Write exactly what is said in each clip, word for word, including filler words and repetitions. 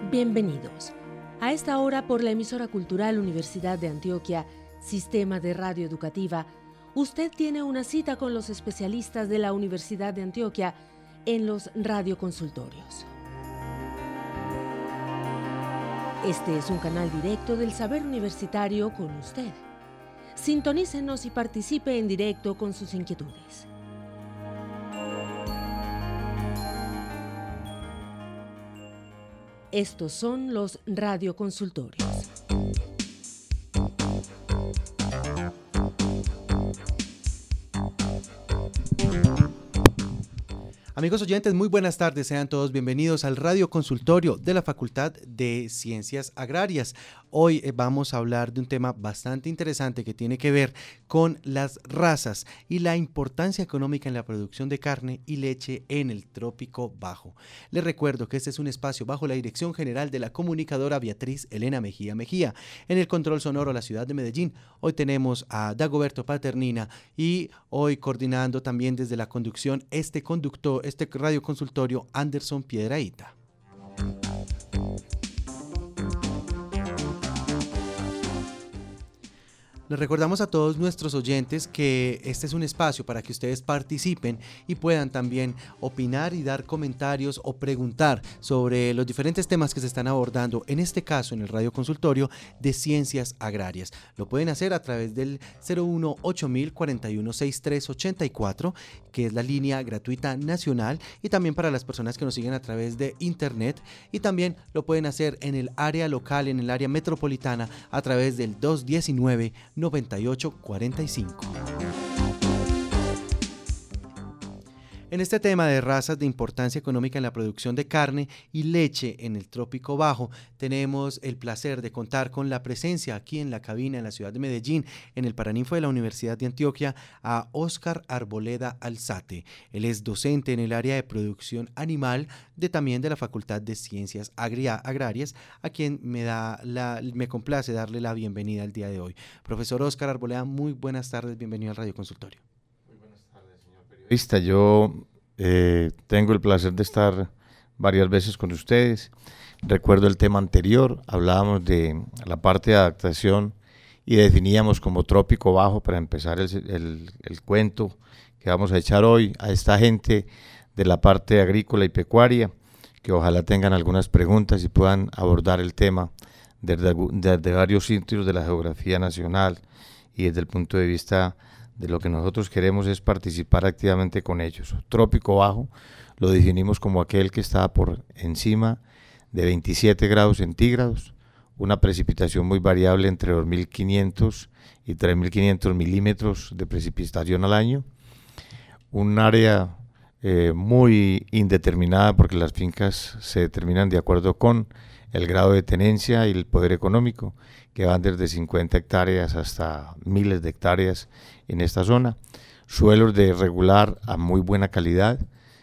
Bienvenidos. A esta hora por la emisora cultural Universidad de Antioquia, Sistema de Radio Educativa, usted tiene una cita con los especialistas de la Universidad de Antioquia en los radioconsultorios. Este es un canal directo del saber universitario con usted. Sintonícenos y participe en directo con sus inquietudes. Estos son los radioconsultorios. Amigos oyentes, muy buenas tardes, sean todos bienvenidos al Radio Consultorio de la Facultad de Ciencias Agrarias. Hoy eh, vamos a hablar de un tema bastante interesante que tiene que ver con las razas y la importancia económica en la producción de carne y leche en el Trópico Bajo. Les recuerdo que este es un espacio bajo la dirección general de la comunicadora Beatriz Elena Mejía Mejía. En el control sonoro la ciudad de Medellín, hoy tenemos a Dagoberto Paternina y hoy coordinando también desde la conducción este conductor, este radio consultorio, Anderson Piedrahita. Les recordamos a todos nuestros oyentes que este es un espacio para que ustedes participen y puedan también opinar y dar comentarios o preguntar sobre los diferentes temas que se están abordando, en este caso en el Radio Consultorio de Ciencias Agrarias. Lo pueden hacer a través del cero uno ocho mil cuarenta y uno sesenta y tres ochenta y cuatro, que es la línea gratuita nacional, y también para las personas que nos siguen a través de internet, y también lo pueden hacer en el área local, en el área metropolitana, a través del dos diecinueve noventa y ocho cuarenta y cinco. En este tema de razas de importancia económica en la producción de carne y leche en el Trópico Bajo, tenemos el placer de contar con la presencia aquí en la cabina en la ciudad de Medellín, en el Paraninfo de la Universidad de Antioquia, a Óscar Arboleda Alzate. Él es docente en el área de producción animal de también de la Facultad de Ciencias Agria- Agrarias, a quien me, da la, me complace darle la bienvenida el día de hoy. Profesor Óscar Arboleda, muy buenas tardes, bienvenido al Radio Consultorio. Yo eh, tengo el placer de estar varias veces con ustedes. Recuerdo el tema anterior, hablábamos de la parte de adaptación y definíamos como Trópico Bajo, para empezar el, el, el cuento que vamos a echar hoy a esta gente de la parte agrícola y pecuaria, que ojalá tengan algunas preguntas y puedan abordar el tema desde, desde varios sitios de la geografía nacional y desde el punto de vista de lo que nosotros queremos es participar activamente con ellos. Trópico Bajo lo definimos como aquel que está por encima de veintisiete grados centígrados, una precipitación muy variable entre dos mil quinientos y tres mil quinientos milímetros de precipitación al año, un área eh, muy indeterminada porque las fincas se determinan de acuerdo con el grado de tenencia y el poder económico, que van desde cincuenta hectáreas hasta miles de hectáreas en esta zona, suelos de regular a muy buena calidad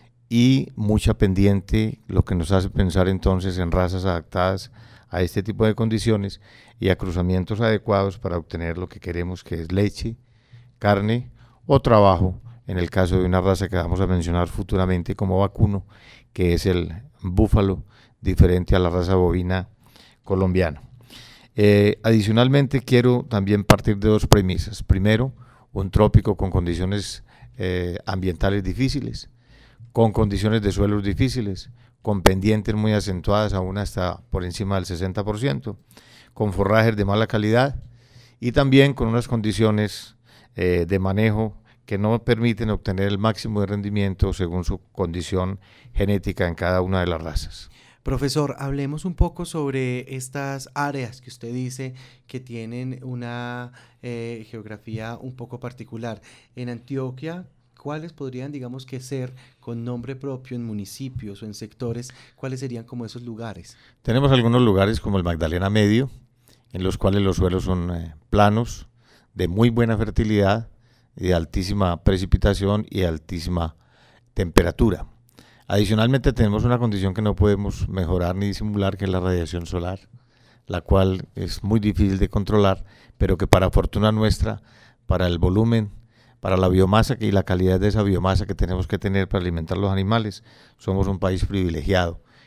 y mucha pendiente, lo que nos hace pensar entonces en razas adaptadas a este tipo de condiciones y a cruzamientos adecuados para obtener lo que queremos, que es leche, carne o trabajo, en el caso de una raza que vamos a mencionar futuramente como vacuno, que es el búfalo, diferente a la raza bovina colombiana. Eh, adicionalmente quiero también partir de dos premisas. Primero, un trópico con condiciones eh, ambientales difíciles, con condiciones de suelos difíciles, con pendientes muy acentuadas, aún hasta por encima del sesenta por ciento, con forrajes de mala calidad y también con unas condiciones eh, de manejo que no permiten obtener el máximo de rendimiento según su condición genética en cada una de las razas. Profesor, hablemos un poco sobre estas áreas que usted dice que tienen una eh, geografía un poco particular. En Antioquia, ¿cuáles podrían, digamos, que ser con nombre propio en municipios o en sectores? ¿Cuáles serían como esos lugares? Tenemos algunos lugares como el Magdalena Medio, en los cuales los suelos son eh, planos, de muy buena fertilidad, de altísima precipitación y altísima temperatura. Adicionalmente tenemos una condición que no podemos mejorar ni disimular, que es la radiación solar, la cual es muy difícil de controlar, pero que para fortuna nuestra, para el volumen, para la biomasa y la calidad de esa biomasa que tenemos que tener para alimentar los animales, somos un país privilegiado,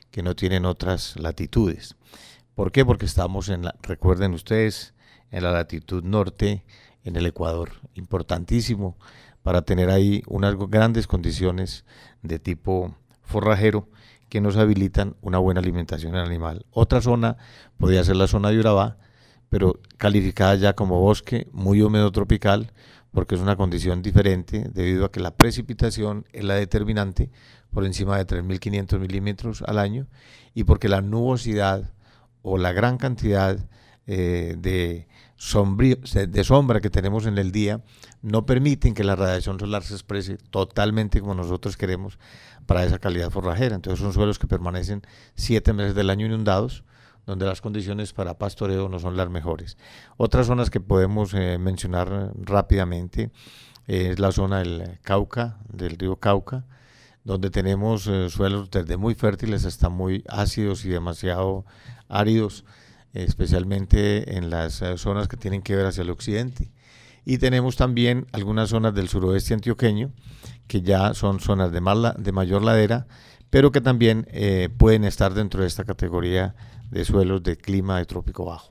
que no tienen otras latitudes. ¿Por qué? Porque estamos en la, recuerden ustedes, en la latitud norte, en el Ecuador, importantísimo para tener ahí unas grandes condiciones de tipo forrajero que nos habilitan una buena alimentación en el animal. Otra zona podría ser la zona de Urabá, pero calificada ya como bosque muy húmedo tropical, porque es una condición diferente debido a que la precipitación es la determinante por encima de tres mil quinientos milímetros al año y porque la nubosidad o la gran cantidad eh, de, sombrío, de sombra que tenemos en el día no permiten que la radiación solar se exprese totalmente como nosotros queremos para esa calidad forrajera. Entonces son suelos que permanecen siete meses del año inundados, donde las condiciones para pastoreo no son las mejores. Otras zonas que podemos eh, mencionar rápidamente eh, es la zona del Cauca, del río Cauca, donde tenemos eh, suelos desde muy fértiles hasta muy ácidos y demasiado áridos, eh, especialmente en las eh, zonas que tienen que ver hacia el occidente. Y tenemos también algunas zonas del suroeste antioqueño, que ya son zonas de, más la, de mayor ladera, pero que también eh, pueden estar dentro de esta categoría de suelos de clima de trópico bajo.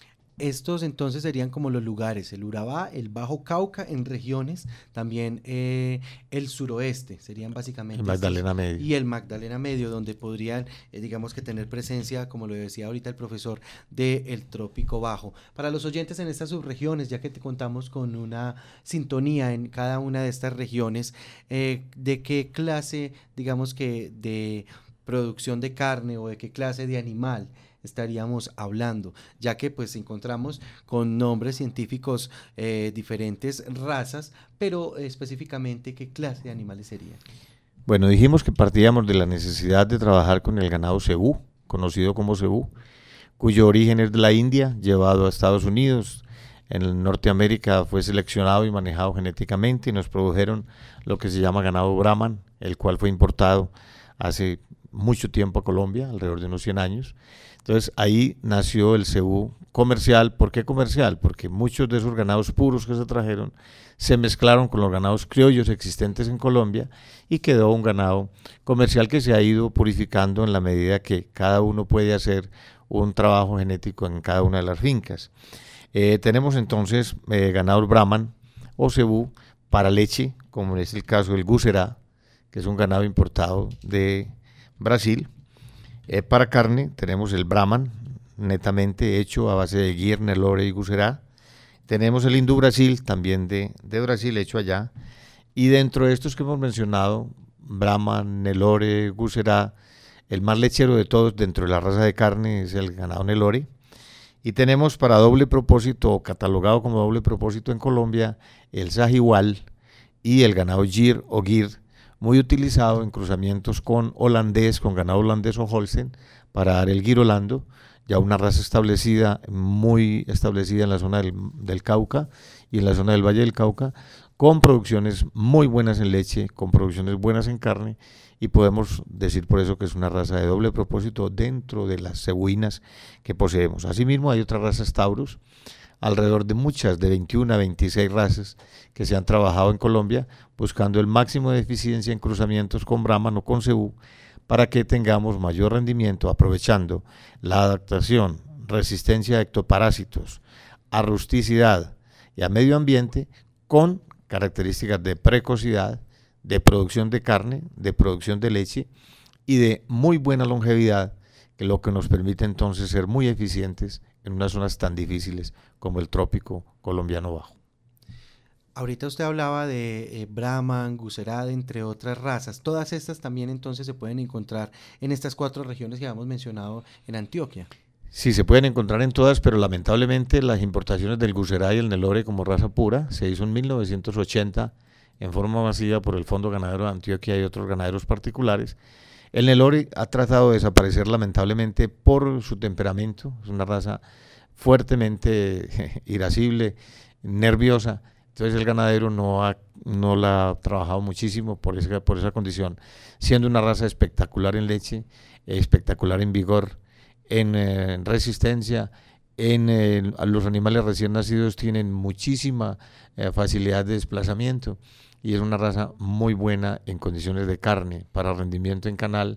Estos entonces serían como los lugares, el Urabá, el Bajo Cauca en regiones, también eh, el suroeste, serían básicamente el Magdalena estos, Medio. Y el Magdalena Medio, donde podrían, eh, digamos que tener presencia, como lo decía ahorita el profesor, del trópico bajo. Para los oyentes en estas subregiones, ya que te contamos con una sintonía en cada una de estas regiones, eh, ¿de qué clase, digamos que de producción de carne o de qué clase de animal estaríamos hablando, ya que pues encontramos con nombres científicos eh, diferentes razas, pero eh, específicamente qué clase de animales serían? Bueno, dijimos que partíamos de la necesidad de trabajar con el ganado cebú, conocido como cebú, cuyo origen es de la India, llevado a Estados Unidos. En Norteamérica fue seleccionado y manejado genéticamente y nos produjeron lo que se llama ganado Brahman, el cual fue importado hace mucho tiempo a Colombia, alrededor de unos cien años. Entonces ahí nació el cebú comercial. ¿Por qué comercial? Porque muchos de esos ganados puros que se trajeron se mezclaron con los ganados criollos existentes en Colombia y quedó un ganado comercial que se ha ido purificando en la medida que cada uno puede hacer un trabajo genético en cada una de las fincas. Eh, tenemos entonces eh, ganados Brahman o cebú para leche, como es el caso del Gusera, que es un ganado importado de Brasil. Eh, para carne tenemos el Brahman, netamente hecho a base de Gyr, Nelore y Gusera. Tenemos el Hindú Brasil, también de, de Brasil, hecho allá. Y dentro de estos que hemos mencionado, Brahman, Nelore, Gusera, el más lechero de todos dentro de la raza de carne es el ganado Nelore. Y tenemos para doble propósito, catalogado como doble propósito en Colombia, el Sahiwal y el ganado Gyr o Gyr, muy utilizado en cruzamientos con holandés, con ganado holandés o Holstein, para dar el Gyr holando, ya una raza establecida, muy establecida en la zona del, del Cauca y en la zona del Valle del Cauca, con producciones muy buenas en leche, con producciones buenas en carne, y podemos decir por eso que es una raza de doble propósito dentro de las cebuinas que poseemos. Asimismo hay otras razas Taurus, alrededor de muchas, de veintiuna a veintiséis razas que se han trabajado en Colombia buscando el máximo de eficiencia en cruzamientos con Brahman o con cebú para que tengamos mayor rendimiento aprovechando la adaptación, resistencia a ectoparásitos, a rusticidad y a medio ambiente con características de precocidad, de producción de carne, de producción de leche y de muy buena longevidad, que lo que nos permite entonces ser muy eficientes en unas zonas tan difíciles como el trópico colombiano bajo. Ahorita usted hablaba de eh, Brahman, Gusera, entre otras razas. Todas estas también entonces se pueden encontrar en estas cuatro regiones que habíamos mencionado en Antioquia. Sí, se pueden encontrar en todas, pero lamentablemente las importaciones del Gusera y el Nelore como raza pura se hizo en mil novecientos ochenta en forma masiva por el Fondo Ganadero de Antioquia y otros ganaderos particulares. El Nelore ha tratado de desaparecer lamentablemente por su temperamento, es una raza fuertemente irascible, nerviosa, entonces el ganadero no, ha, no la ha trabajado muchísimo por esa, por esa condición, siendo una raza espectacular en leche, espectacular en vigor, en eh, resistencia, en eh, los animales recién nacidos tienen muchísima eh, facilidad de desplazamiento y es una raza muy buena en condiciones de carne para rendimiento en canal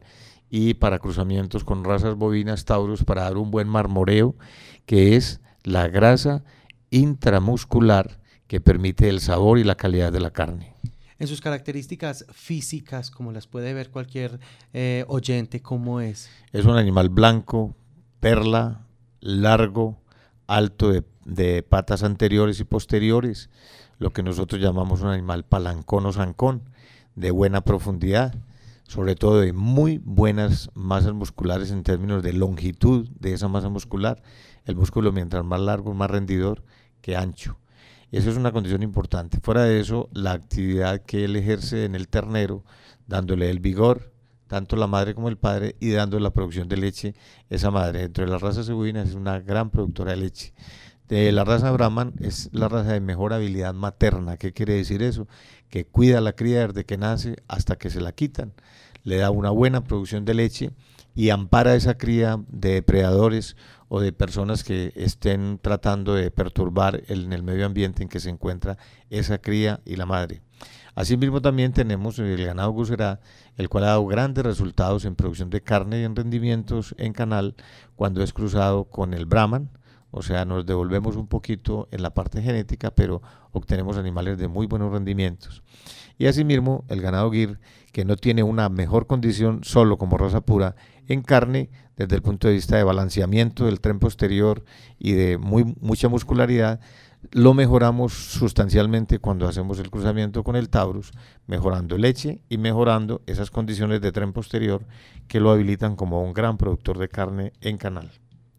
y para cruzamientos con razas bovinas tauros para dar un buen marmoreo, que es la grasa intramuscular que permite el sabor y la calidad de la carne. En sus características físicas, como las puede ver cualquier eh, oyente, ¿cómo es? Es un animal blanco, perla, largo, alto de, de patas anteriores y posteriores, lo que nosotros llamamos un animal palancón o zancón, de buena profundidad, sobre todo de muy buenas masas musculares en términos de longitud de esa masa muscular. El músculo, mientras más largo, más rendidor que ancho. Eso es una condición importante. Fuera de eso, la actividad que él ejerce en el ternero, dándole el vigor, tanto la madre como el padre, y dando la producción de leche, esa madre. Dentro de las razas cebuinas es una gran productora de leche. De la raza Brahman es la raza de mejor habilidad materna. ¿Qué quiere decir eso? Que cuida a la cría desde que nace hasta que se la quitan. Le da una buena producción de leche y ampara a esa cría de depredadores o de personas que estén tratando de perturbar el, en el medio ambiente en que se encuentra esa cría y la madre. Asimismo también tenemos el ganado Gusera, el cual ha dado grandes resultados en producción de carne y en rendimientos en canal cuando es cruzado con el Brahman. O sea, nos devolvemos un poquito en la parte genética, pero obtenemos animales de muy buenos rendimientos. Y asimismo, el ganado Gir, que no tiene una mejor condición solo como raza pura en carne, desde el punto de vista de balanceamiento del tren posterior y de muy, mucha muscularidad, lo mejoramos sustancialmente cuando hacemos el cruzamiento con el Taurus, mejorando leche y mejorando esas condiciones de tren posterior que lo habilitan como un gran productor de carne en canal.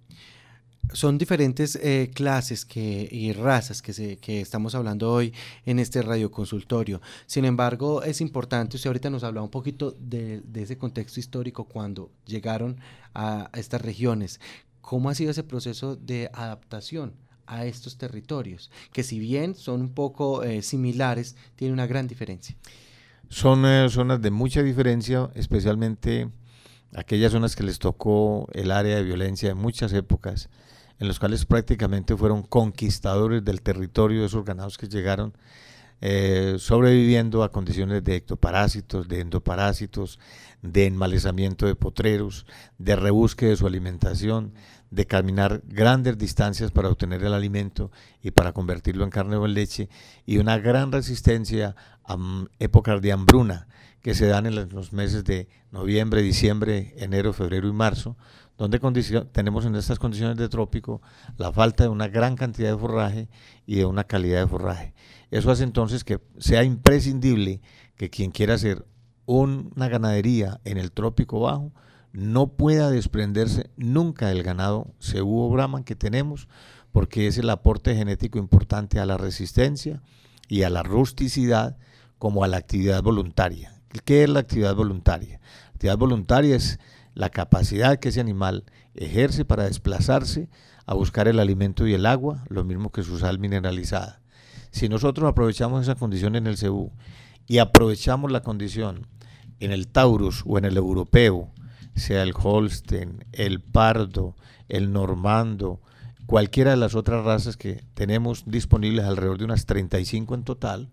Son diferentes eh, clases que, y razas que, se, que estamos hablando hoy en este radioconsultorio. Sin embargo, es importante, usted ahorita nos hablaba un poquito de, de ese contexto histórico cuando llegaron a, a estas regiones. ¿Cómo ha sido ese proceso de adaptación a estos territorios? Que si bien son un poco eh, similares, tiene una gran diferencia. Son eh, zonas de mucha diferencia, especialmente aquellas zonas que les tocó el área de violencia de muchas épocas, en los cuales prácticamente fueron conquistadores del territorio de esos ganados que llegaron, eh, sobreviviendo a condiciones de ectoparásitos, de endoparásitos, de enmalezamiento de potreros, de rebusque de su alimentación, de caminar grandes distancias para obtener el alimento y para convertirlo en carne o en leche, y una gran resistencia a um, épocas de hambruna que se dan en los meses de noviembre, diciembre, enero, febrero y marzo, donde tenemos en estas condiciones de trópico la falta de una gran cantidad de forraje y de una calidad de forraje. Eso hace entonces que sea imprescindible que quien quiera hacer un, una ganadería en el trópico bajo no pueda desprenderse nunca del ganado cebú o brahman que tenemos, porque es el aporte genético importante a la resistencia y a la rusticidad, como a la actividad voluntaria. ¿Qué es la actividad voluntaria? La actividad voluntaria es la capacidad que ese animal ejerce para desplazarse a buscar el alimento y el agua, lo mismo que su sal mineralizada. Si nosotros aprovechamos esa condición en el cebú y aprovechamos la condición en el Taurus o en el europeo, sea el Holstein, el Pardo, el Normando, cualquiera de las otras razas que tenemos disponibles, alrededor de unas treinta y cinco en total,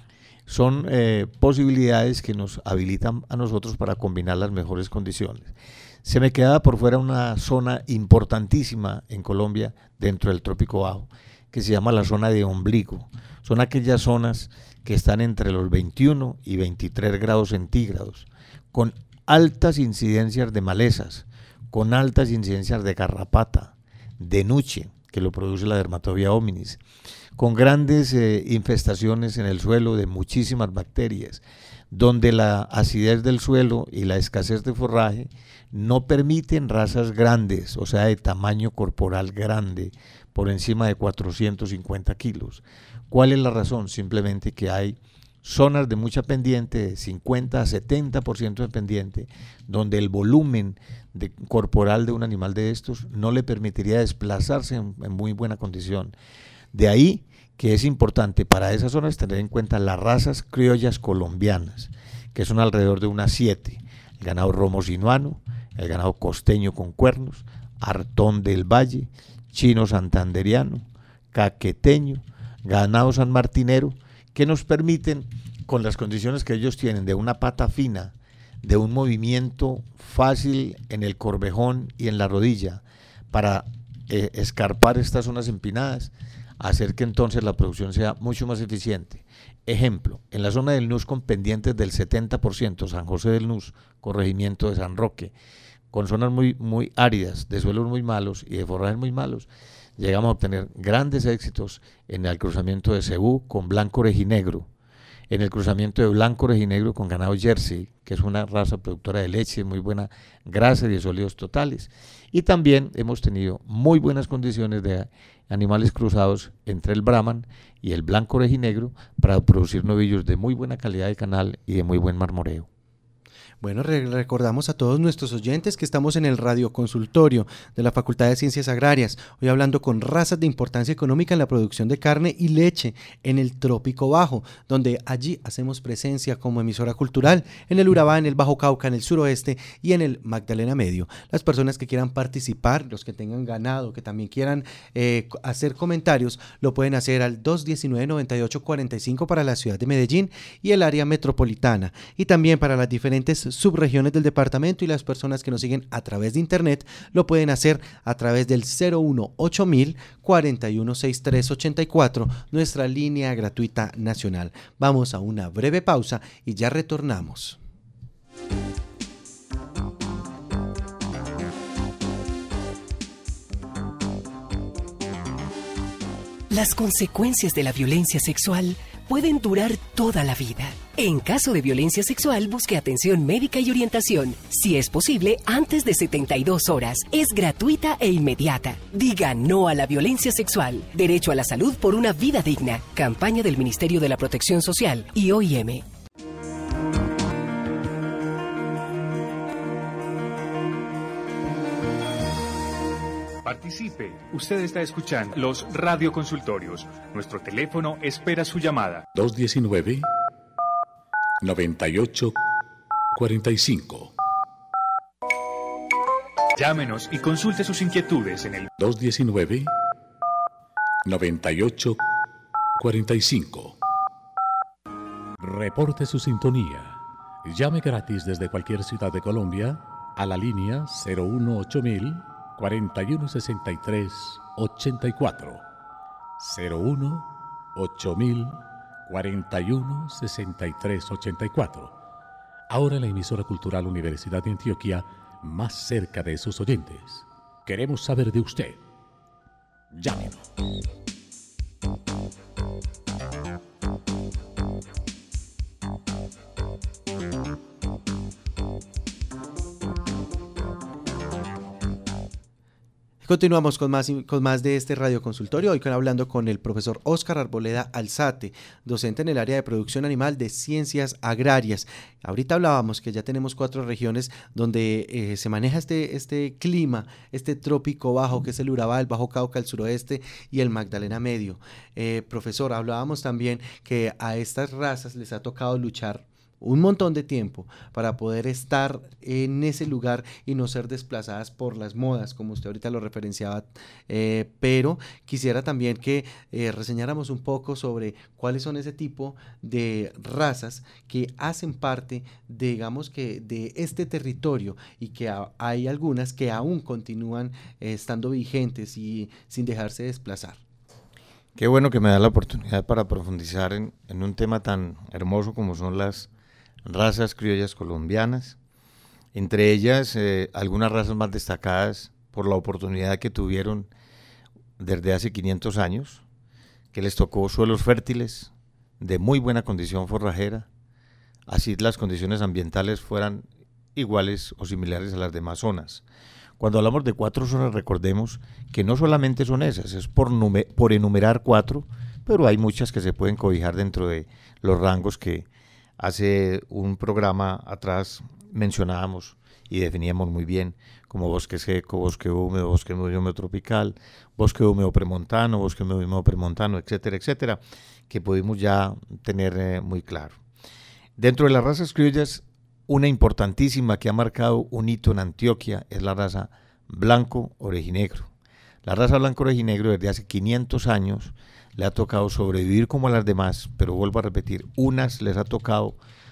son eh, posibilidades que nos habilitan a nosotros para combinar las mejores condiciones. Se me queda por fuera una zona importantísima en Colombia dentro del trópico bajo, que se llama la zona de ombligo. Son aquellas zonas que están entre los veintiuno y veintitrés grados centígrados, con altas incidencias de malezas, con altas incidencias de garrapata, de nuche, que lo produce la Dermatobia hominis, con grandes eh, infestaciones en el suelo de muchísimas bacterias, donde la acidez del suelo y la escasez de forraje no permiten razas grandes, o sea, de tamaño corporal grande, por encima de cuatrocientos cincuenta kilos. ¿Cuál es la razón? Simplemente que hay zonas de mucha pendiente, de cincuenta a setenta por ciento de pendiente, donde el volumen de, corporal de un animal de estos no le permitiría desplazarse en, en muy buena condición. De ahí que es importante para esas zonas tener en cuenta las razas criollas colombianas, que son alrededor de unas siete: el ganado romo sinuano, el ganado costeño con cuernos, artón del valle, chino santanderiano, caqueteño, ganado sanmartinero, que nos permiten, con las condiciones que ellos tienen de una pata fina, de un movimiento fácil en el corvejón y en la rodilla para eh, escarpar estas zonas empinadas, hacer que entonces la producción sea mucho más eficiente. Ejemplo, en la zona del Nus con pendientes del setenta por ciento, San José del Nus, corregimiento de San Roque, con zonas muy, muy áridas, de suelos muy malos y de forrajes muy malos, llegamos a obtener grandes éxitos en el cruzamiento de Cebú con blanco orejinegro, en el cruzamiento de blanco orejinegro con ganado Jersey, que es una raza productora de leche, muy buena grasa y de sólidos totales. Y también hemos tenido muy buenas condiciones de animales cruzados entre el Brahman y el blanco orejinegro para producir novillos de muy buena calidad de canal y de muy buen marmoreo. Bueno, re recordamos a todos nuestros oyentes que estamos en el radioconsultorio de la Facultad de Ciencias Agrarias, hoy hablando con razas de importancia económica en la producción de carne y leche en el Trópico Bajo, donde allí hacemos presencia como emisora cultural en el Urabá, en el Bajo Cauca, en el suroeste y en el Magdalena Medio. Las personas que quieran participar, los que tengan ganado, que también quieran eh, hacer comentarios, lo pueden hacer al dos diecinueve, noventa y ocho cuarenta y cinco para la ciudad de Medellín y el área metropolitana, y también para las diferentes subregiones del departamento, y las personas que nos siguen a través de internet lo pueden hacer a través del cero uno ocho mil cuarenta y uno sesenta y tres ochenta y cuatro, nuestra línea gratuita nacional. Vamos a una breve pausa y ya retornamos. Las consecuencias de la violencia sexual pueden durar toda la vida. En caso de violencia sexual, busque atención médica y orientación. Si es posible, antes de setenta y dos horas. Es gratuita e inmediata. Diga no a la violencia sexual. Derecho a la salud por una vida digna. Campaña del Ministerio de la Protección Social y O I M. Participe. Usted está escuchando los radioconsultorios. Nuestro teléfono espera su llamada. dos diecinueve, noventa y ocho cuarenta y cinco. Llámenos y consulte sus inquietudes en el dos diecinueve, noventa y ocho cuarenta y cinco. Reporte su sintonía. Llame gratis desde cualquier ciudad de Colombia a la línea cero uno ocho mil cuarenta y uno sesenta y tres ochenta y cuatro. cero uno ocho mil cuarenta y uno sesenta y tres ochenta y cuatro. Ahora la emisora cultural Universidad de Antioquia, más cerca de sus oyentes. Queremos saber de usted. Llámenos. Continuamos con más, con más de este radioconsultorio, hoy hablando con el profesor Óscar Arboleda Alzate, docente en el área de producción animal de Ciencias Agrarias. Ahorita hablábamos que ya tenemos cuatro regiones donde eh, se maneja este, este clima, este trópico bajo, que es el Urabá, el Bajo Cauca, el suroeste y el Magdalena Medio. Eh, profesor, hablábamos también que a estas razas les ha tocado luchar un montón de tiempo para poder estar en ese lugar y no ser desplazadas por las modas, como usted ahorita lo referenciaba, eh, pero quisiera también que eh, reseñáramos un poco sobre cuáles son ese tipo de razas que hacen parte, de, digamos que de este territorio, y que a, hay algunas que aún continúan eh, estando vigentes y sin dejarse desplazar. Qué bueno que me da la oportunidad para profundizar en, en un tema tan hermoso como son las razas criollas colombianas, entre ellas eh, algunas razas más destacadas por la oportunidad que tuvieron desde hace quinientos años, que les tocó suelos fértiles, de muy buena condición forrajera, así las condiciones ambientales fueran iguales o similares a las demás zonas. Cuando hablamos de cuatro zonas, recordemos que no solamente son esas, es por, por enumerar cuatro, pero hay muchas que se pueden cobijar dentro de los rangos que hace un programa atrás mencionábamos y definíamos muy bien, como bosque seco, bosque húmedo, bosque húmedo tropical, bosque húmedo premontano, bosque húmedo premontano, etcétera, etcétera, que pudimos ya tener eh, muy claro. Dentro de las razas criollas, una importantísima que ha marcado un hito en Antioquia es la raza blanco orejinegro. La raza blanco orejinegro desde hace quinientos años le ha tocado sobrevivir como a las demás, pero vuelvo a repetir, unas les ha tocado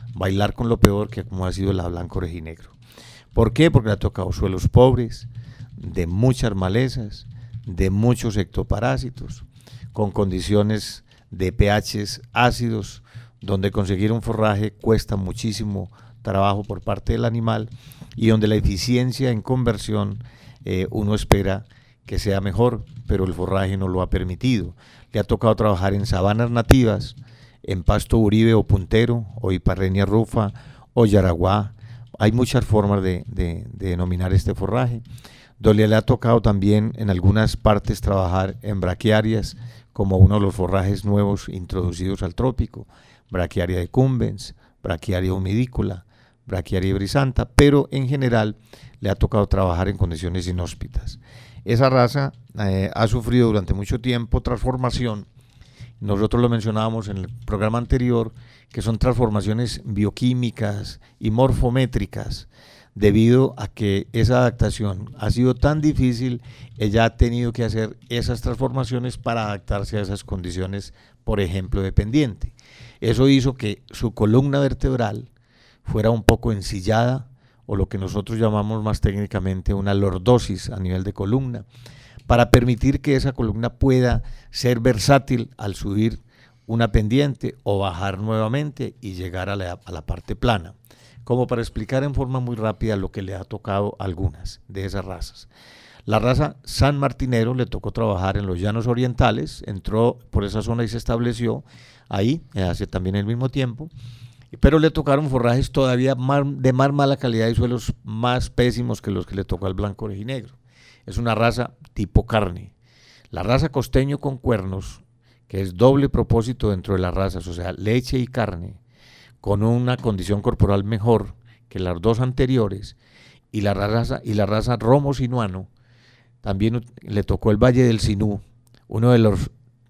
bailar con lo peor que como ha sido la blanco orejinegro. ¿Por qué? Porque le ha tocado suelos pobres, de muchas malezas, de muchos ectoparásitos, con condiciones de pHs ácidos, donde conseguir un forraje cuesta muchísimo trabajo por parte del animal y donde la eficiencia en conversión eh, uno espera que sea mejor, pero el forraje no lo ha permitido. Le ha tocado trabajar en sabanas nativas, en pasto uribe o puntero, o hiparrenia rufa, o yaraguá. Hay muchas formas de, de, de denominar este forraje. Donde le ha tocado también en algunas partes trabajar en braquiarias, como uno de los forrajes nuevos introducidos al trópico, braquiaria decumbens, braquiaria humidícola, braquiaria brisanta, pero en general le ha tocado trabajar en condiciones inhóspitas. Esa raza eh, ha sufrido durante mucho tiempo transformación. Nosotros lo mencionábamos en el programa anterior, que son transformaciones bioquímicas y morfométricas, debido a que esa adaptación ha sido tan difícil, ella ha tenido que hacer esas transformaciones para adaptarse a esas condiciones, por ejemplo, de pendiente. Eso hizo que su columna vertebral fuera un poco ensillada, o lo que nosotros llamamos más técnicamente una lordosis a nivel de columna, para permitir que esa columna pueda ser versátil al subir una pendiente o bajar nuevamente y llegar a la, a la parte plana. Como para explicar en forma muy rápida lo que le ha tocado a algunas de esas razas. La raza San Martinero le tocó trabajar en los llanos orientales, entró por esa zona y se estableció ahí, hace también el mismo tiempo, pero le tocaron forrajes todavía más, de más mala calidad y suelos más pésimos que los que le tocó al blanco orejinegro. Es una raza tipo carne. La raza costeño con cuernos, que es doble propósito dentro de las razas, o sea, leche y carne, con una condición corporal mejor que las dos anteriores, y la raza, y la raza Romo Sinuano, también le tocó el Valle del Sinú, uno de, los,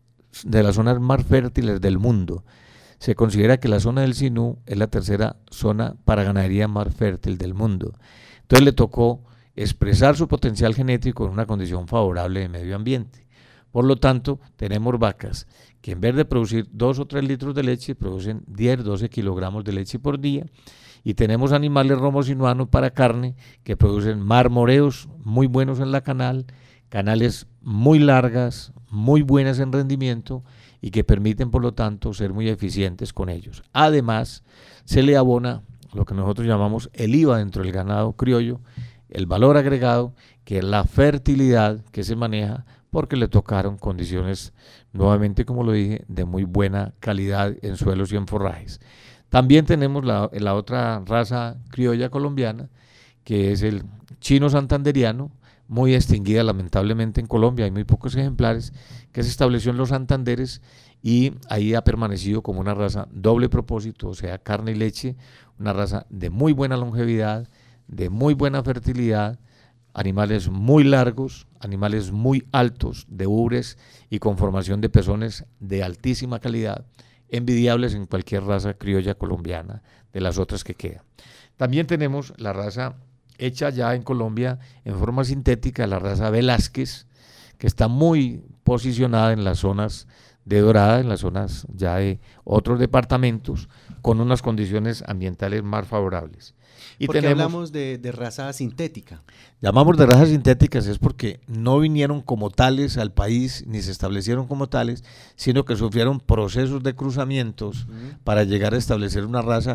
de las zonas más fértiles del mundo. Se considera que la zona del Sinú es la tercera zona para ganadería más fértil del mundo. Entonces le tocó expresar su potencial genético en una condición favorable de medio ambiente. Por lo tanto, tenemos vacas que en vez de producir dos o tres litros de leche, producen diez, doce kilogramos de leche por día. Y tenemos animales romosinuanos para carne que producen marmoreos muy buenos en la canal, canales muy largas, muy buenas en rendimiento y que permiten, por lo tanto, ser muy eficientes con ellos. Además, se le abona lo que nosotros llamamos el I V A dentro del ganado criollo, el valor agregado, que es la fertilidad que se maneja, porque le tocaron condiciones, nuevamente como lo dije, de muy buena calidad en suelos y en forrajes. También tenemos la, la otra raza criolla colombiana, que es el chino santanderiano, muy extinguida lamentablemente en Colombia, hay muy pocos ejemplares, que se estableció en los Santanderes y ahí ha permanecido como una raza doble propósito, o sea, carne y leche, una raza de muy buena longevidad, de muy buena fertilidad, animales muy largos, animales muy altos, de ubres y con formación de pezones de altísima calidad, envidiables en cualquier raza criolla colombiana de las otras que quedan. También tenemos la raza hecha ya en Colombia en forma sintética, la raza Velázquez, que está muy posicionada en las zonas de Dorada, en las zonas ya de otros departamentos, con unas condiciones ambientales más favorables. Y ¿por qué tenemos, hablamos de, de raza sintética? Llamamos de razas sintéticas es porque no vinieron como tales al país, ni se establecieron como tales, sino que sufrieron procesos de cruzamientos uh-huh. para llegar a establecer una raza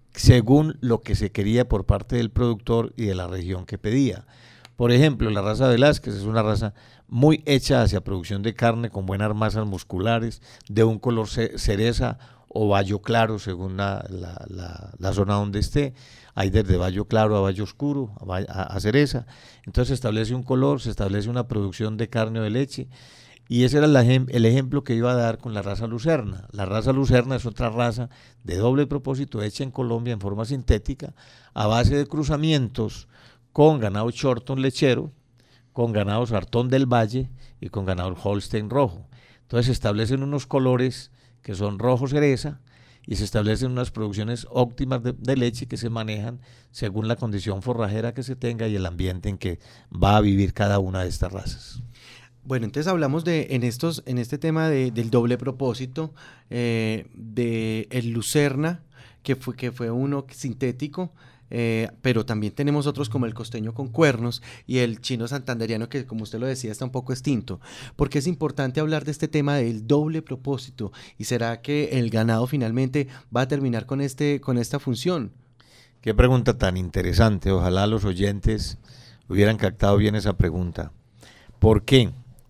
según lo que se quería por parte del productor y de la región que pedía. Por ejemplo, la raza Velázquez es una raza muy hecha hacia producción de carne con buenas masas musculares, de un color cereza o vallo claro según la, la, la, la zona donde esté. Hay desde vallo claro a vallo oscuro, a, a, a cereza. Entonces se establece un color, se establece una producción de carne o de leche. Y ese era el, el ejemplo que iba a dar con la raza lucerna. La raza lucerna es otra raza de doble propósito hecha en Colombia en forma sintética a base de cruzamientos con ganado Shorton lechero, con ganado Sartón del Valle y con ganado Holstein rojo. Entonces se establecen unos colores que son rojo cereza y se establecen unas producciones óptimas de, de leche que se manejan según la condición forrajera que se tenga y el ambiente en que va a vivir cada una de estas razas. Bueno, entonces hablamos de en estos en este tema de, del doble propósito, eh, de el lucerna, que fue, que fue uno sintético. Eh, pero también tenemos otros como el costeño con cuernos y el chino santanderiano que, como usted lo decía, está un poco extinto. Porque es importante hablar de este tema del doble propósito, y será que el ganado finalmente va a terminar con, este, con esta función. Qué pregunta tan interesante. Ojalá los oyentes hubieran captado bien esa pregunta. ¿Por qué?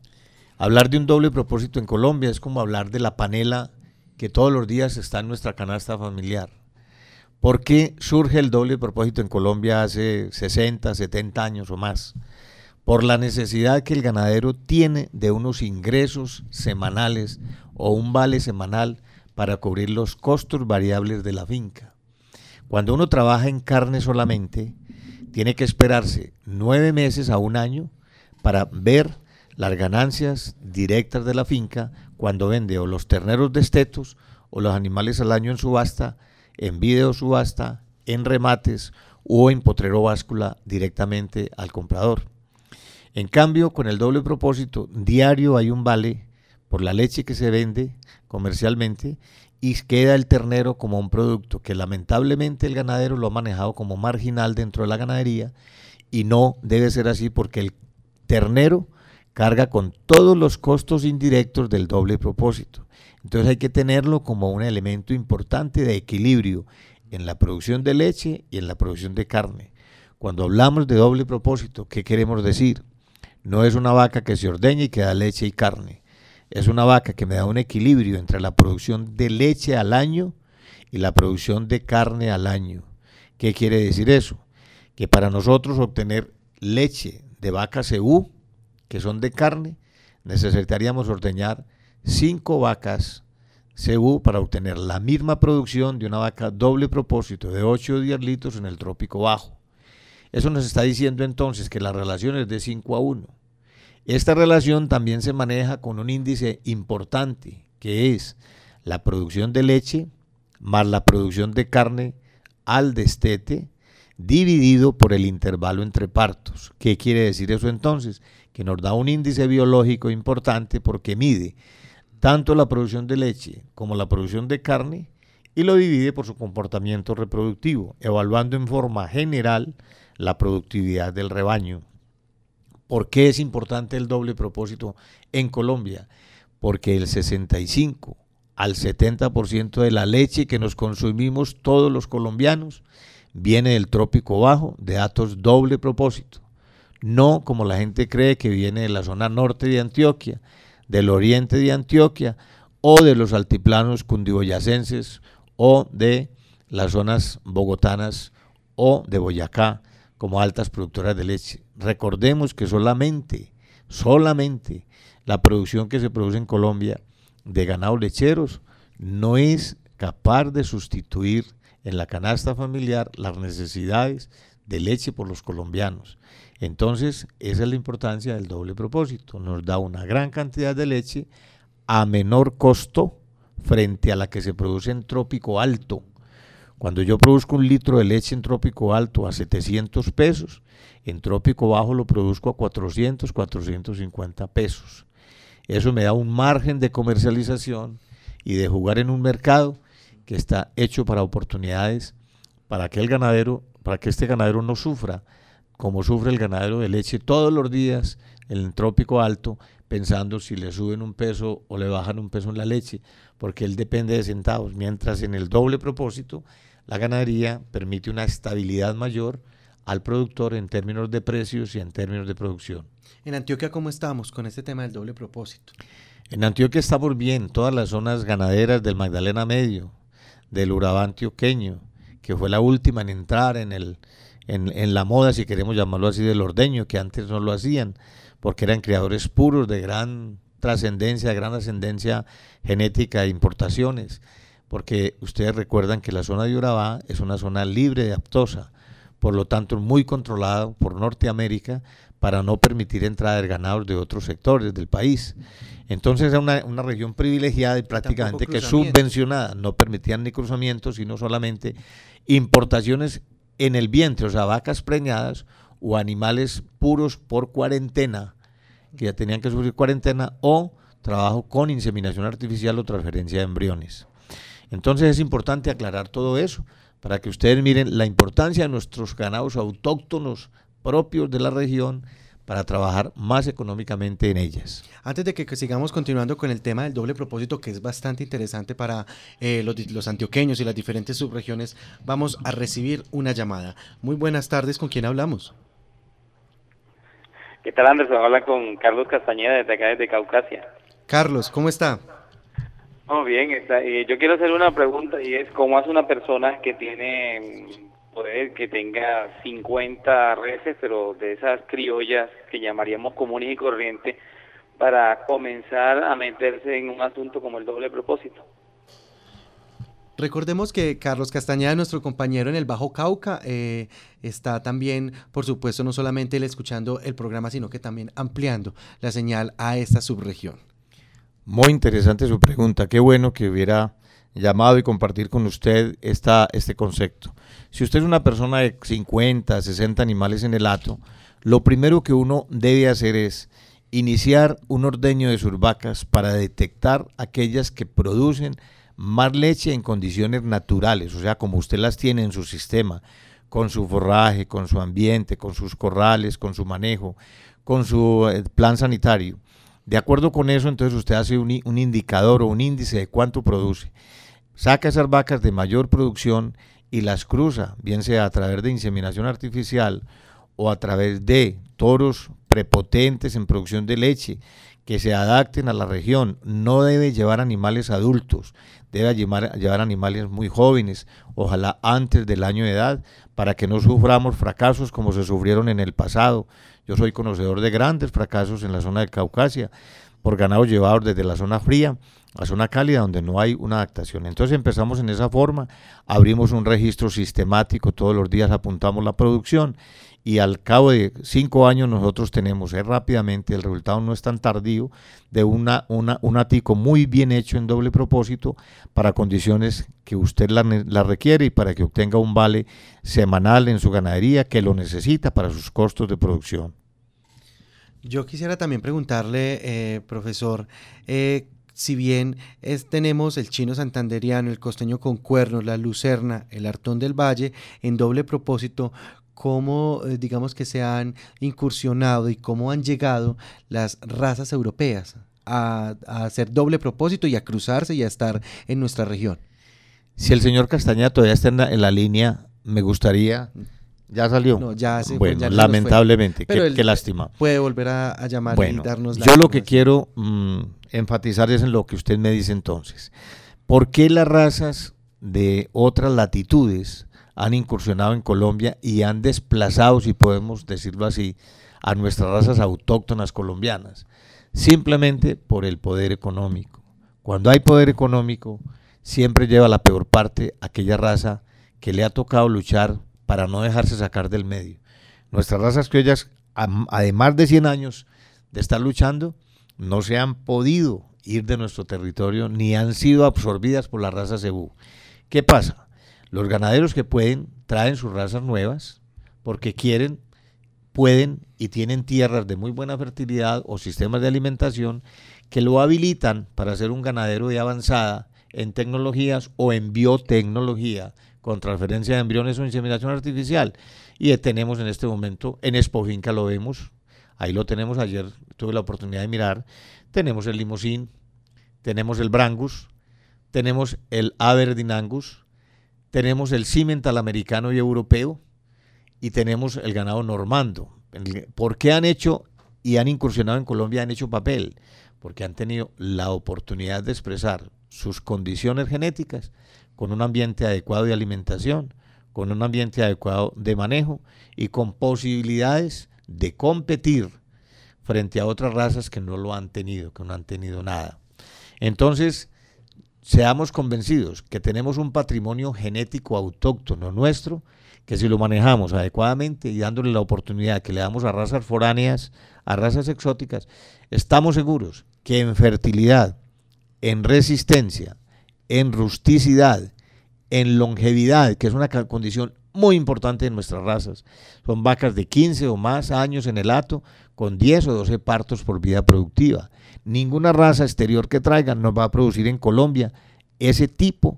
Hablar de un doble propósito en Colombia es como hablar de la panela que todos los días está en nuestra canasta familiar. ¿Por qué surge el doble propósito en Colombia hace sesenta, setenta años o más? Por la necesidad que el ganadero tiene de unos ingresos semanales o un vale semanal para cubrir los costos variables de la finca. Cuando uno trabaja en carne solamente, tiene que esperarse nueve meses a un año para ver las ganancias directas de la finca cuando vende o los terneros destetos o los animales al año en subasta, en video subasta, en remates o en potrero báscula directamente al comprador. En cambio, con el doble propósito, diario hay un vale por la leche que se vende comercialmente y queda el ternero como un producto que lamentablemente el ganadero lo ha manejado como marginal dentro de la ganadería, y no debe ser así porque el ternero carga con todos los costos indirectos del doble propósito. Entonces hay que tenerlo como un elemento importante de equilibrio en la producción de leche y en la producción de carne. Cuando hablamos de doble propósito, ¿qué queremos decir? No es una vaca que se ordeña y que da leche y carne. Es una vaca que me da un equilibrio entre la producción de leche al año y la producción de carne al año. ¿Qué quiere decir eso? Que para nosotros obtener leche de vaca C U, que son de carne, necesitaríamos ordeñar cinco vacas C U para obtener la misma producción de una vaca doble propósito de ocho o diez litros en el trópico bajo. Eso nos está diciendo entonces que la relación es de cinco a uno. Esta relación también se maneja con un índice importante, que es la producción de leche más la producción de carne al destete, dividido por el intervalo entre partos. ¿Qué quiere decir eso entonces? Que nos da un índice biológico importante porque mide tanto la producción de leche como la producción de carne y lo divide por su comportamiento reproductivo, evaluando en forma general la productividad del rebaño. ¿Por qué es importante el doble propósito en Colombia? Porque el sesenta y cinco al setenta por ciento de la leche que nos consumimos todos los colombianos viene del trópico bajo, de hatos doble propósito. No como la gente cree que viene de la zona norte de Antioquia, del oriente de Antioquia o de los altiplanos cundiboyacenses o de las zonas bogotanas o de Boyacá como altas productoras de leche. Recordemos que solamente, solamente la producción que se produce en Colombia de ganados lecheros no es capaz de sustituir en la canasta familiar las necesidades de leche por los colombianos. Entonces, esa es la importancia del doble propósito. Nos da una gran cantidad de leche a menor costo frente a la que se produce en trópico alto. Cuando yo produzco un litro de leche en trópico alto a setecientos pesos, en trópico bajo lo produzco a cuatrocientos, cuatrocientos cincuenta pesos. Eso me da un margen de comercialización y de jugar en un mercado que está hecho para oportunidades para que el ganadero, para que este ganadero no sufra como sufre el ganadero de leche todos los días en el trópico alto, pensando si le suben un peso o le bajan un peso en la leche, porque él depende de centavos, mientras en el doble propósito la ganadería permite una estabilidad mayor al productor en términos de precios y en términos de producción. En Antioquia, ¿cómo estamos con este tema del doble propósito? En Antioquia estamos bien, todas las zonas ganaderas del Magdalena Medio, del Urabá antioqueño, que fue la última en entrar en, el, en, en la moda, si queremos llamarlo así, del ordeño, que antes no lo hacían, porque eran criadores puros de gran trascendencia, de gran ascendencia genética de importaciones, porque ustedes recuerdan que la zona de Urabá es una zona libre de aftosa, por lo tanto muy controlada por Norteamérica para no permitir entrada de ganados de otros sectores del país. Entonces era una, una región privilegiada y prácticamente que subvencionada, no permitían ni cruzamientos, sino solamente importaciones en el vientre, o sea, vacas preñadas o animales puros por cuarentena, que ya tenían que sufrir cuarentena, o trabajo con inseminación artificial o transferencia de embriones. Entonces es importante aclarar todo eso para que ustedes miren la importancia de nuestros ganados autóctonos propios de la región para trabajar más económicamente en ellas. Antes de que, que sigamos continuando con el tema del doble propósito, que es bastante interesante para eh, los, los antioqueños y las diferentes subregiones, vamos a recibir una llamada. Muy buenas tardes, ¿con quién hablamos? ¿Qué tal, Anderson? Habla con Carlos Castañeda desde acá, desde Caucasia. Carlos, ¿cómo está? Oh, bien, está, eh, yo quiero hacer una pregunta y es ¿cómo hace una persona que tiene poder, que tenga cincuenta reses, pero de esas criollas que llamaríamos comunes y corrientes, para comenzar a meterse en un asunto como el doble propósito? Recordemos que Carlos Castañeda, nuestro compañero en el Bajo Cauca, eh, está también, por supuesto, no solamente él escuchando el programa, sino que también ampliando la señal a esta subregión. Muy interesante su pregunta, qué bueno que hubiera llamado y compartir con usted esta, este concepto. Si usted es una persona de cincuenta, sesenta animales en el hato, lo primero que uno debe hacer es iniciar un ordeño de sus vacas para detectar aquellas que producen más leche en condiciones naturales, o sea, como usted las tiene en su sistema, con su forraje, con su ambiente, con sus corrales, con su manejo, con su eh, plan sanitario. De acuerdo con eso, entonces usted hace un, un indicador o un índice de cuánto produce. Saca esas vacas de mayor producción y las cruza, bien sea a través de inseminación artificial o a través de toros prepotentes en producción de leche que se adapten a la región. No debe llevar animales adultos, debe llevar, llevar animales muy jóvenes, ojalá antes del año de edad, para que no suframos fracasos como se sufrieron en el pasado. Yo soy conocedor de grandes fracasos en la zona de Caucasia por ganados llevados desde la zona fría a zona cálida donde no hay una adaptación. Entonces empezamos en esa forma, abrimos un registro sistemático, todos los días apuntamos la producción y al cabo de cinco años nosotros tenemos eh, rápidamente, el resultado no es tan tardío, de una, una, un atico muy bien hecho en doble propósito para condiciones que usted la, la requiere y para que obtenga un vale semanal en su ganadería que lo necesita para sus costos de producción. Yo quisiera también preguntarle, eh, profesor, eh, si bien es, tenemos el chino santanderiano, el costeño con cuernos, la lucerna, el artón del valle, en doble propósito, ¿cómo eh, digamos que se han incursionado y cómo han llegado las razas europeas a, a hacer doble propósito y a cruzarse y a estar en nuestra región? Si el señor Castañeda todavía está en la, en la línea, me gustaría... ¿Ya salió? No, ya se bueno, fue, ya lamentablemente, qué, qué lástima. Puede volver a, a llamar bueno, y darnos la yo lo que quiero mmm, enfatizar es en lo que usted me dice entonces. ¿Por qué las razas de otras latitudes han incursionado en Colombia y han desplazado, si podemos decirlo así, a nuestras razas autóctonas colombianas? Simplemente por el poder económico. Cuando hay poder económico, siempre lleva la peor parte aquella raza que le ha tocado luchar para no dejarse sacar del medio. Nuestras razas criollas, además de cien años de estar luchando, no se han podido ir de nuestro territorio ni han sido absorbidas por la raza cebú. ¿Qué pasa? Los ganaderos que pueden traen sus razas nuevas porque quieren, pueden y tienen tierras de muy buena fertilidad o sistemas de alimentación que lo habilitan para ser un ganadero de avanzada en tecnologías o en biotecnología, con transferencia de embriones o inseminación artificial. Y tenemos en este momento, en Expofinca lo vemos, ahí lo tenemos, ayer tuve la oportunidad de mirar, tenemos el Limousin, tenemos el Brangus, tenemos el Aberdeen Angus, tenemos el Simmental americano y europeo, y tenemos el ganado normando. ¿Por qué han hecho y han incursionado en Colombia, han hecho papel? Porque han tenido la oportunidad de expresar sus condiciones genéticas con un ambiente adecuado de alimentación, con un ambiente adecuado de manejo y con posibilidades de competir frente a otras razas que no lo han tenido, que no han tenido nada. Entonces, seamos convencidos que tenemos un patrimonio genético autóctono nuestro, que si lo manejamos adecuadamente y dándole la oportunidad que le damos a razas foráneas, a razas exóticas, estamos seguros que en fertilidad, en resistencia, en rusticidad, en longevidad, que es una condición muy importante en nuestras razas. Son vacas de quince o más años en el hato, con diez o doce partos por vida productiva. Ninguna raza exterior que traigan nos va a producir en Colombia ese tipo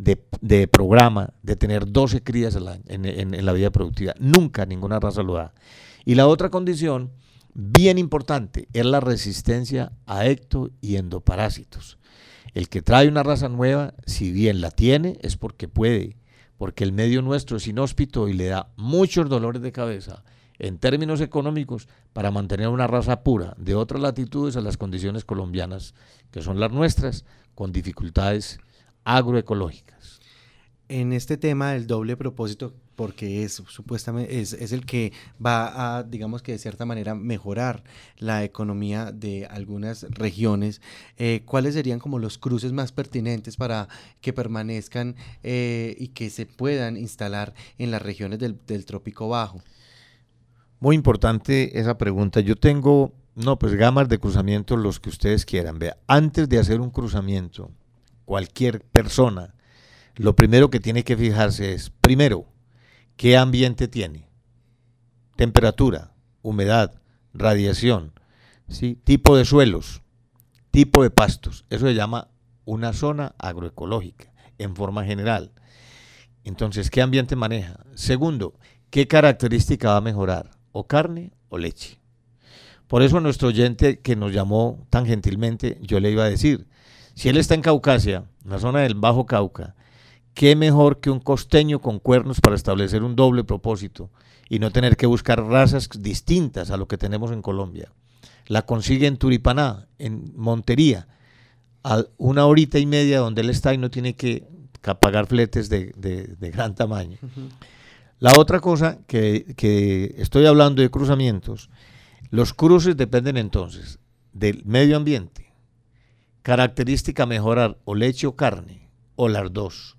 de, de programa, de tener doce crías al año en, en, en la vida productiva. Nunca ninguna raza lo da. Y la otra condición, bien importante, es la resistencia a ecto y endoparásitos. El que trae una raza nueva, si bien la tiene, es porque puede, porque el medio nuestro es inhóspito y le da muchos dolores de cabeza en términos económicos para mantener una raza pura de otras latitudes a las condiciones colombianas, que son las nuestras, con dificultades agroecológicas. En este tema del doble propósito, porque es supuestamente es, es el que va a, digamos que de cierta manera, mejorar la economía de algunas regiones, eh, ¿cuáles serían como los cruces más pertinentes para que permanezcan eh, y que se puedan instalar en las regiones del, del Trópico Bajo? Muy importante esa pregunta. Yo tengo, no, pues gamas de cruzamiento, los que ustedes quieran. Vea, antes de hacer un cruzamiento, cualquier persona, lo primero que tiene que fijarse es, primero, ¿qué ambiente tiene? Temperatura, humedad, radiación, ¿sí? Tipo de suelos, tipo de pastos. Eso se llama una zona agroecológica, en forma general. Entonces, ¿qué ambiente maneja? Segundo, ¿qué característica va a mejorar? ¿O carne o leche? Por eso a nuestro oyente que nos llamó tan gentilmente, yo le iba a decir, si él está en Caucasia, en la zona del Bajo Cauca, qué mejor que un costeño con cuernos para establecer un doble propósito y no tener que buscar razas distintas a lo que tenemos en Colombia. La consigue en Turipaná, en Montería, a una horita y media donde él está y no tiene que pagar fletes de, de, de gran tamaño. Uh-huh. La otra cosa que, que estoy hablando de cruzamientos, los cruces dependen entonces del medio ambiente, característica mejorar o leche o carne, o las dos.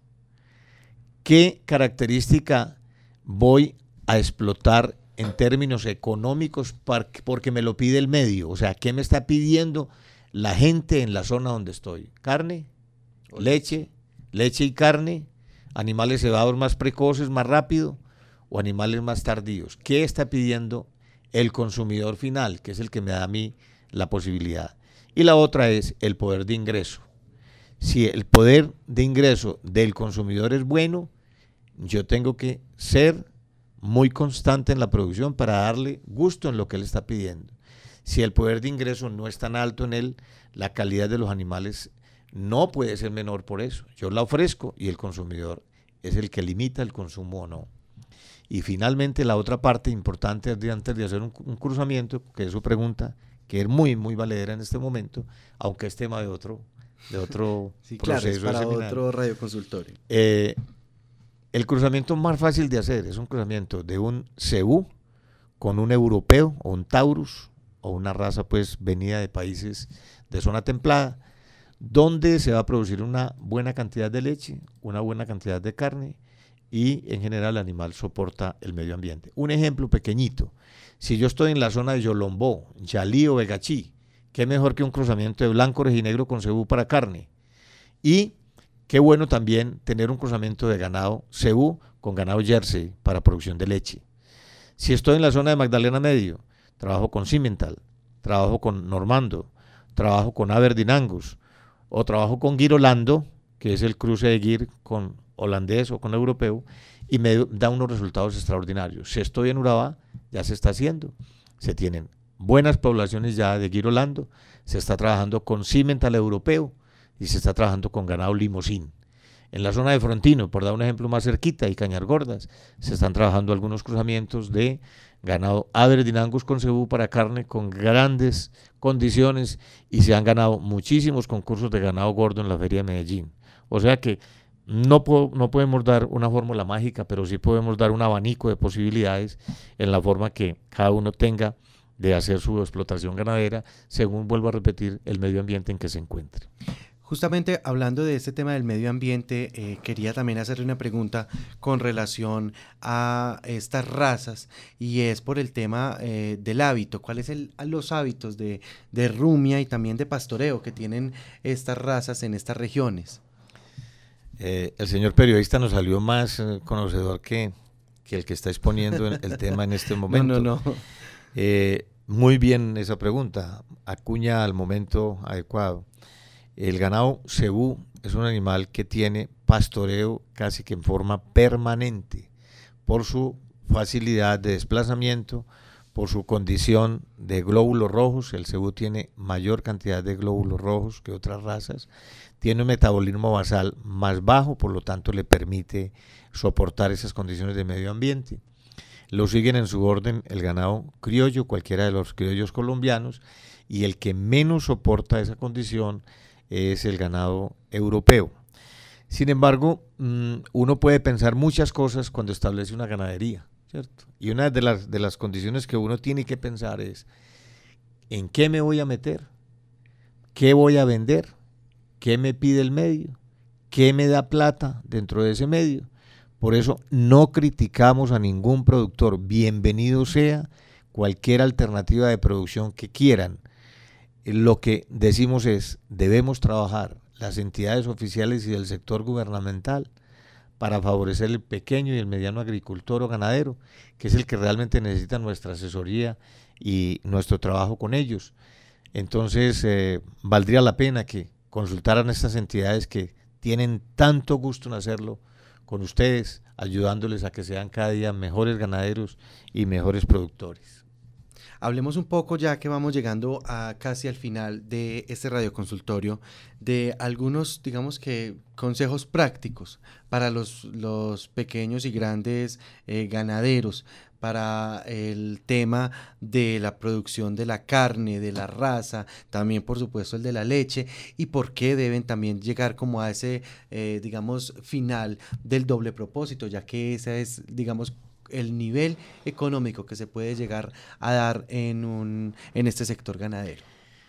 ¿Qué característica voy a explotar en términos económicos porque me lo pide el medio? O sea, ¿qué me está pidiendo la gente en la zona donde estoy? ¿Carne? ¿Leche? ¿Leche y carne? ¿Animales cebados más precoces, más rápido? ¿O animales más tardíos? ¿Qué está pidiendo el consumidor final, que es el que me da a mí la posibilidad? Y la otra es el poder de ingreso. Si el poder de ingreso del consumidor es bueno, yo tengo que ser muy constante en la producción para darle gusto en lo que él está pidiendo. Si el poder de ingreso no es tan alto en él, la calidad de los animales no puede ser menor por eso. Yo la ofrezco y el consumidor es el que limita el consumo o no. Y finalmente la otra parte importante antes de hacer un, un cruzamiento, que es su pregunta, que es muy, muy valedera en este momento, aunque es tema de otro, de otro sí, proceso. Claro, es para otro radioconsultorio. Eh, el cruzamiento más fácil de hacer es un cruzamiento de un cebú con un europeo o un taurus o una raza pues venida de países de zona templada, donde se va a producir una buena cantidad de leche, una buena cantidad de carne, y en general el animal soporta el medio ambiente. Un ejemplo pequeñito, si yo estoy en la zona de Yolombó, Yalí o Vegachí, qué mejor que un cruzamiento de blanco orejinegro con cebú para carne. Y qué bueno también tener un cruzamiento de ganado cebú con ganado jersey para producción de leche. Si estoy en la zona de Magdalena Medio, trabajo con Cimental, trabajo con Normando, trabajo con Aberdeen Angus, o trabajo con Girolando, que es el cruce de Gir con holandés o con europeo, y me da unos resultados extraordinarios. Si estoy en Urabá, ya se está haciendo. Se tienen buenas poblaciones ya de Girolando, se está trabajando con Cimental europeo y se está trabajando con ganado limosín. En la zona de Frontino, por dar un ejemplo más cerquita, y Cañargordas, se están trabajando algunos cruzamientos de ganado Aberdeen Angus con cebú para carne con grandes condiciones, y se han ganado muchísimos concursos de ganado gordo en la Feria de Medellín. O sea que no, po- no podemos dar una fórmula mágica, pero sí podemos dar un abanico de posibilidades en la forma que cada uno tenga de hacer su explotación ganadera, según, vuelvo a repetir, el medio ambiente en que se encuentre. Justamente hablando de este tema del medio ambiente, eh, quería también hacerle una pregunta con relación a estas razas, y es por el tema eh, del hábito. ¿Cuáles son los hábitos de, de rumia y también de pastoreo que tienen estas razas en estas regiones? Eh, el señor periodista nos salió más eh, conocedor que, que el que está exponiendo el, el tema en este momento. No, no, no. Eh, muy bien esa pregunta, acuña al momento adecuado. El ganado cebú es un animal que tiene pastoreo casi que en forma permanente, por su facilidad de desplazamiento, por su condición de glóbulos rojos. El cebú tiene mayor cantidad de glóbulos rojos que otras razas, tiene un metabolismo basal más bajo, por lo tanto le permite soportar esas condiciones de medio ambiente. Lo siguen en su orden el ganado criollo, cualquiera de los criollos colombianos, y el que menos soporta esa condición es el ganado europeo. Sin embargo, uno puede pensar muchas cosas cuando establece una ganadería, ¿cierto? Y una de las, de las condiciones que uno tiene que pensar es: ¿en qué me voy a meter? ¿Qué voy a vender? ¿Qué me pide el medio? ¿Qué me da plata dentro de ese medio? Por eso no criticamos a ningún productor, bienvenido sea cualquier alternativa de producción que quieran. Lo que decimos es: debemos trabajar las entidades oficiales y del sector gubernamental para favorecer el pequeño y el mediano agricultor o ganadero, que es el que realmente necesita nuestra asesoría y nuestro trabajo con ellos. Entonces, eh, valdría la pena que consultaran estas entidades que tienen tanto gusto en hacerlo con ustedes, ayudándoles a que sean cada día mejores ganaderos y mejores productores. Hablemos un poco, ya que vamos llegando a casi al final de este radioconsultorio, de algunos, digamos que, consejos prácticos para los, los pequeños y grandes eh, ganaderos, para el tema de la producción de la carne, de la raza, también por supuesto el de la leche, y por qué deben también llegar como a ese, eh, digamos, final del doble propósito, ya que ese es, digamos, el nivel económico que se puede llegar a dar en, un, en este sector ganadero.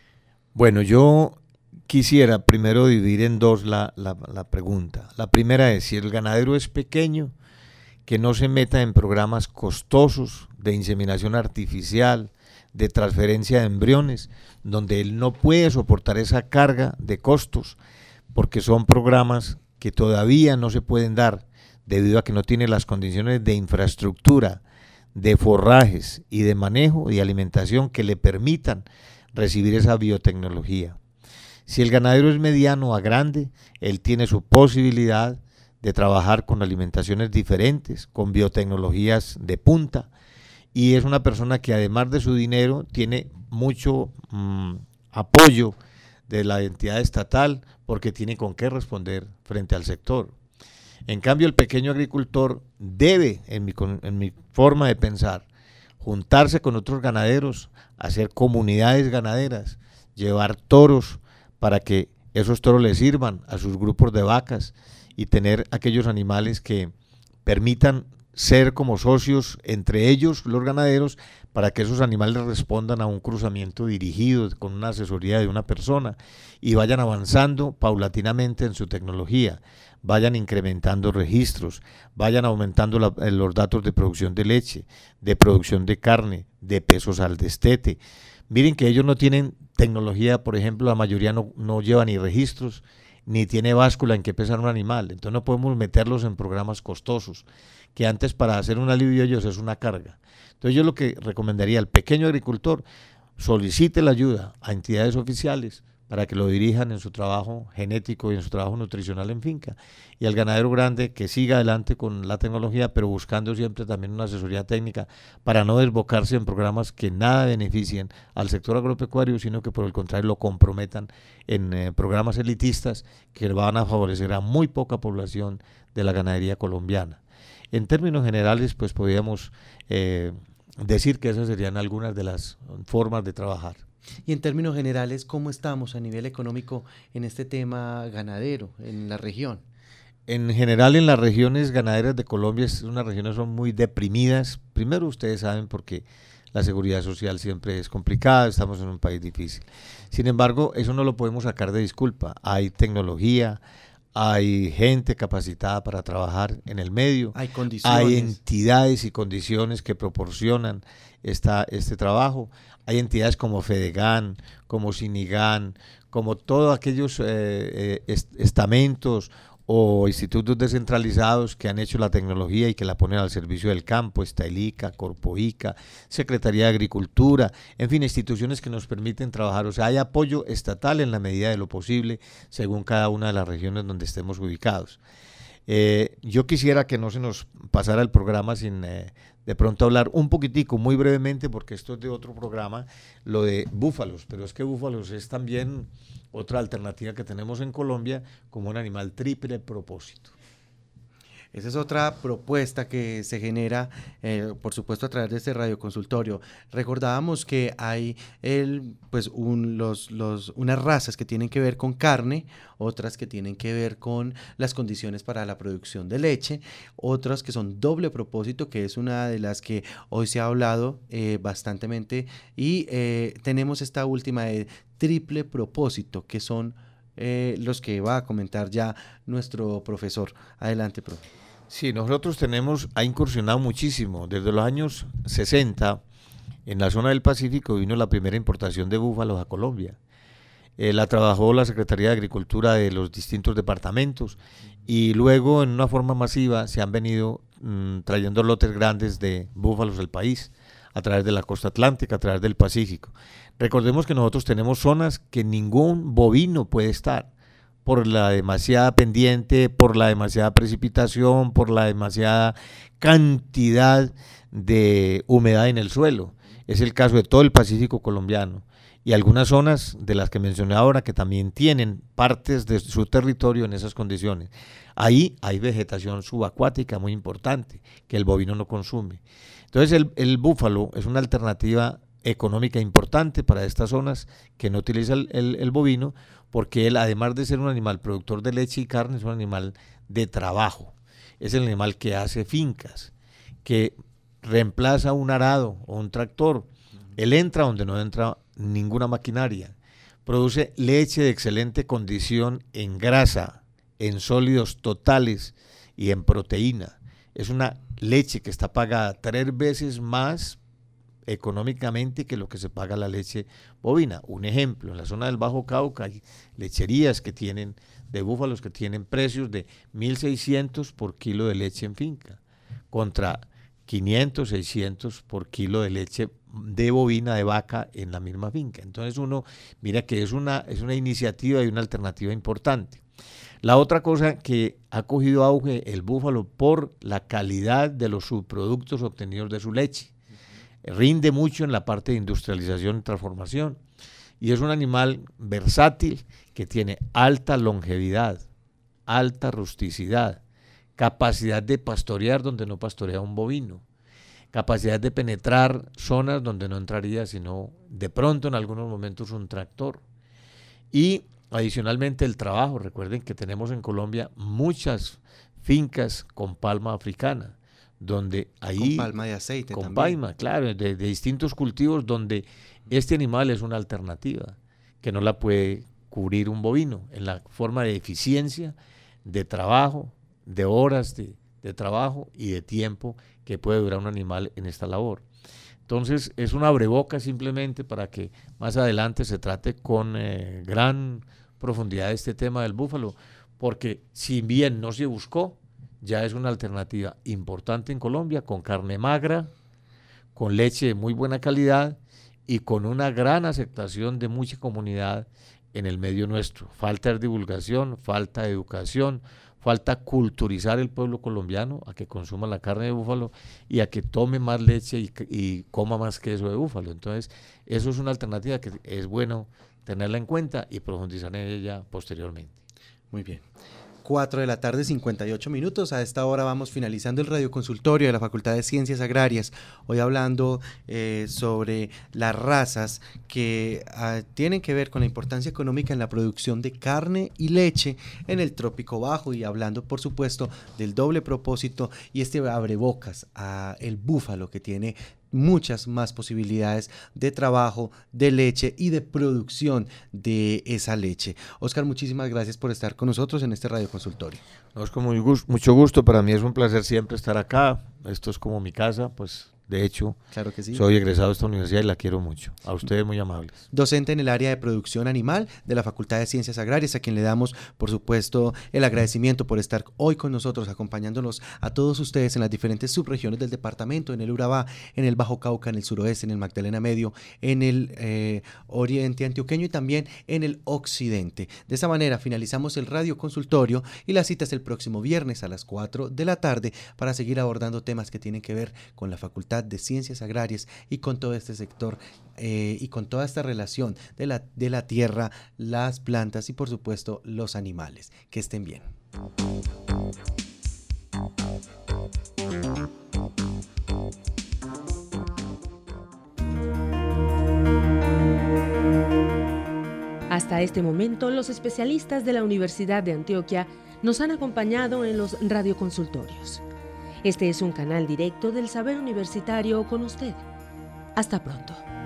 Bueno, yo quisiera primero dividir en dos la, la, la pregunta. La primera es: si el ganadero es pequeño, que no se meta en programas costosos de inseminación artificial, de transferencia de embriones, donde él no puede soportar esa carga de costos, porque son programas que todavía no se pueden dar debido a que no tiene las condiciones de infraestructura, de forrajes y de manejo y alimentación que le permitan recibir esa biotecnología. Si el ganadero es mediano a grande, él tiene su posibilidad de trabajar con alimentaciones diferentes, con biotecnologías de punta, y es una persona que además de su dinero tiene mucho mmm, apoyo de la entidad estatal, porque tiene con qué responder frente al sector. En cambio, el pequeño agricultor debe, en mi, en mi forma de pensar, juntarse con otros ganaderos, hacer comunidades ganaderas, llevar toros para que esos toros le sirvan a sus grupos de vacas, y tener aquellos animales que permitan ser como socios entre ellos, los ganaderos, para que esos animales respondan a un cruzamiento dirigido con una asesoría de una persona y vayan avanzando paulatinamente en su tecnología, vayan incrementando registros, vayan aumentando la, los datos de producción de leche, de producción de carne, de pesos al destete. Miren que ellos no tienen tecnología, por ejemplo, la mayoría no, no lleva ni registros, ni tiene báscula en que pesar un animal, entonces no podemos meterlos en programas costosos, que antes para hacer un alivio de ellos es una carga. Entonces yo lo que recomendaría al pequeño agricultor: solicite la ayuda a entidades oficiales para que lo dirijan en su trabajo genético y en su trabajo nutricional en finca, y al ganadero grande que siga adelante con la tecnología, pero buscando siempre también una asesoría técnica para no desbocarse en programas que nada beneficien al sector agropecuario, sino que por el contrario lo comprometan en eh, programas elitistas que van a favorecer a muy poca población de la ganadería colombiana. En términos generales, pues podríamos eh, decir que esas serían algunas de las formas de trabajar. Y en términos generales, ¿cómo estamos a nivel económico en este tema ganadero en la región? En general, en las regiones ganaderas de Colombia, unas regiones son muy deprimidas. Primero, ustedes saben, porque la seguridad social siempre es complicada, estamos en un país difícil. Sin embargo, eso no lo podemos sacar de disculpa. Hay tecnología, hay gente capacitada para trabajar en el medio, hay condiciones, hay entidades y condiciones que proporcionan esta, este trabajo. Hay entidades como Fedegan, como Sinigan, como todos aquellos eh, est estamentos o institutos descentralizados que han hecho la tecnología y que la ponen al servicio del campo, está el ICA, Corpoica, Secretaría de Agricultura, en fin, instituciones que nos permiten trabajar. O sea, hay apoyo estatal en la medida de lo posible según cada una de las regiones donde estemos ubicados. Eh, yo quisiera que no se nos pasara el programa sin eh, de pronto hablar un poquitico, muy brevemente, porque esto es de otro programa, lo de búfalos, pero es que búfalos es también otra alternativa que tenemos en Colombia como un animal triple propósito. Esa es otra propuesta que se genera, eh, por supuesto, a través de este radioconsultorio. Recordábamos que hay el, pues, un, los, los, unas razas que tienen que ver con carne, otras que tienen que ver con las condiciones para la producción de leche, otras que son doble propósito, que es una de las que hoy se ha hablado eh, bastantemente, y eh, tenemos esta última de triple propósito, que son eh, los que va a comentar ya nuestro profesor. Adelante, profe. Sí, nosotros tenemos, ha incursionado muchísimo. Desde los años sesenta, en la zona del Pacífico vino la primera importación de búfalos a Colombia. Eh, la trabajó la Secretaría de Agricultura de los distintos departamentos y luego en una forma masiva se han venido mmm, trayendo lotes grandes de búfalos del país a través de la costa atlántica, a través del Pacífico. Recordemos que nosotros tenemos zonas que ningún bovino puede estar, por la demasiada pendiente, por la demasiada precipitación, por la demasiada cantidad de humedad en el suelo. Es el caso de todo el Pacífico colombiano y algunas zonas de las que mencioné ahora que también tienen partes de su territorio en esas condiciones. Ahí hay vegetación subacuática muy importante que el bovino no consume. Entonces el, el búfalo es una alternativa económica importante para estas zonas que no utiliza el, el, el bovino, porque él, además de ser un animal productor de leche y carne, es un animal de trabajo. Es el animal que hace fincas, que reemplaza un arado o un tractor. Él entra donde no entra ninguna maquinaria. Produce leche de excelente condición en grasa, en sólidos totales y en proteína. Es una leche que está pagada tres veces más económicamente que lo que se paga la leche bovina. Un ejemplo, en la zona del Bajo Cauca hay lecherías que tienen, de búfalos que tienen precios de mil seiscientos por kilo de leche en finca, contra quinientos, seiscientos por kilo de leche de bovina, de vaca en la misma finca. Entonces uno mira que es una, es una iniciativa y una alternativa importante. La otra cosa que ha cogido auge el búfalo por la calidad de los subproductos obtenidos de su leche. Rinde mucho en la parte de industrialización y transformación y es un animal versátil que tiene alta longevidad, alta rusticidad, capacidad de pastorear donde no pastorea un bovino, capacidad de penetrar zonas donde no entraría sino de pronto en algunos momentos un tractor. Y adicionalmente el trabajo, recuerden que tenemos en Colombia muchas fincas con palma africana, donde ahí... Con palma de aceite con también. palma, claro, de, de distintos cultivos donde este animal es una alternativa que no la puede cubrir un bovino en la forma de eficiencia, de trabajo, de horas de, de trabajo y de tiempo que puede durar un animal en esta labor. Entonces es una abrebocas simplemente para que más adelante se trate con eh, gran profundidad este tema del búfalo, porque si bien no se buscó, ya es una alternativa importante en Colombia, con carne magra, con leche de muy buena calidad y con una gran aceptación de mucha comunidad en el medio nuestro. Falta de divulgación, falta de educación, falta culturizar el pueblo colombiano a que consuma la carne de búfalo y a que tome más leche y, y coma más queso de búfalo. Entonces, eso es una alternativa que es bueno tenerla en cuenta y profundizar en ella posteriormente. Muy bien. cuatro de la tarde, cincuenta y ocho minutos. A esta hora vamos finalizando el radioconsultorio de la Facultad de Ciencias Agrarias. Hoy hablando eh, sobre las razas que uh, tienen que ver con la importancia económica en la producción de carne y leche en el Trópico Bajo y hablando, por supuesto, del doble propósito y este abrebocas a el búfalo que tiene muchas más posibilidades de trabajo, de leche y de producción de esa leche. Oscar, muchísimas gracias por estar con nosotros en este radioconsultorio. No, es con muy gusto, mucho gusto, para mí es un placer siempre estar acá, esto es como mi casa, pues De hecho, claro que sí. soy egresado de esta universidad y la quiero mucho. A ustedes muy amables. Docente en el área de producción animal de la Facultad de Ciencias Agrarias, a quien le damos, por supuesto, el agradecimiento por estar hoy con nosotros, acompañándonos a todos ustedes en las diferentes subregiones del departamento, en el Urabá, en el Bajo Cauca, en el suroeste, en el Magdalena Medio, en el eh, oriente antioqueño y también en el occidente. De esa manera finalizamos el radio consultorio y la cita es el próximo viernes a las cuatro de la tarde para seguir abordando temas que tienen que ver con la Facultad de Ciencias Agrarias y con todo este sector eh, y con toda esta relación de la, de la tierra, las plantas y por supuesto los animales. Que estén bien. Hasta este momento, los especialistas de la Universidad de Antioquia nos han acompañado en los radioconsultorios. Este es un canal directo del saber universitario con usted. Hasta pronto.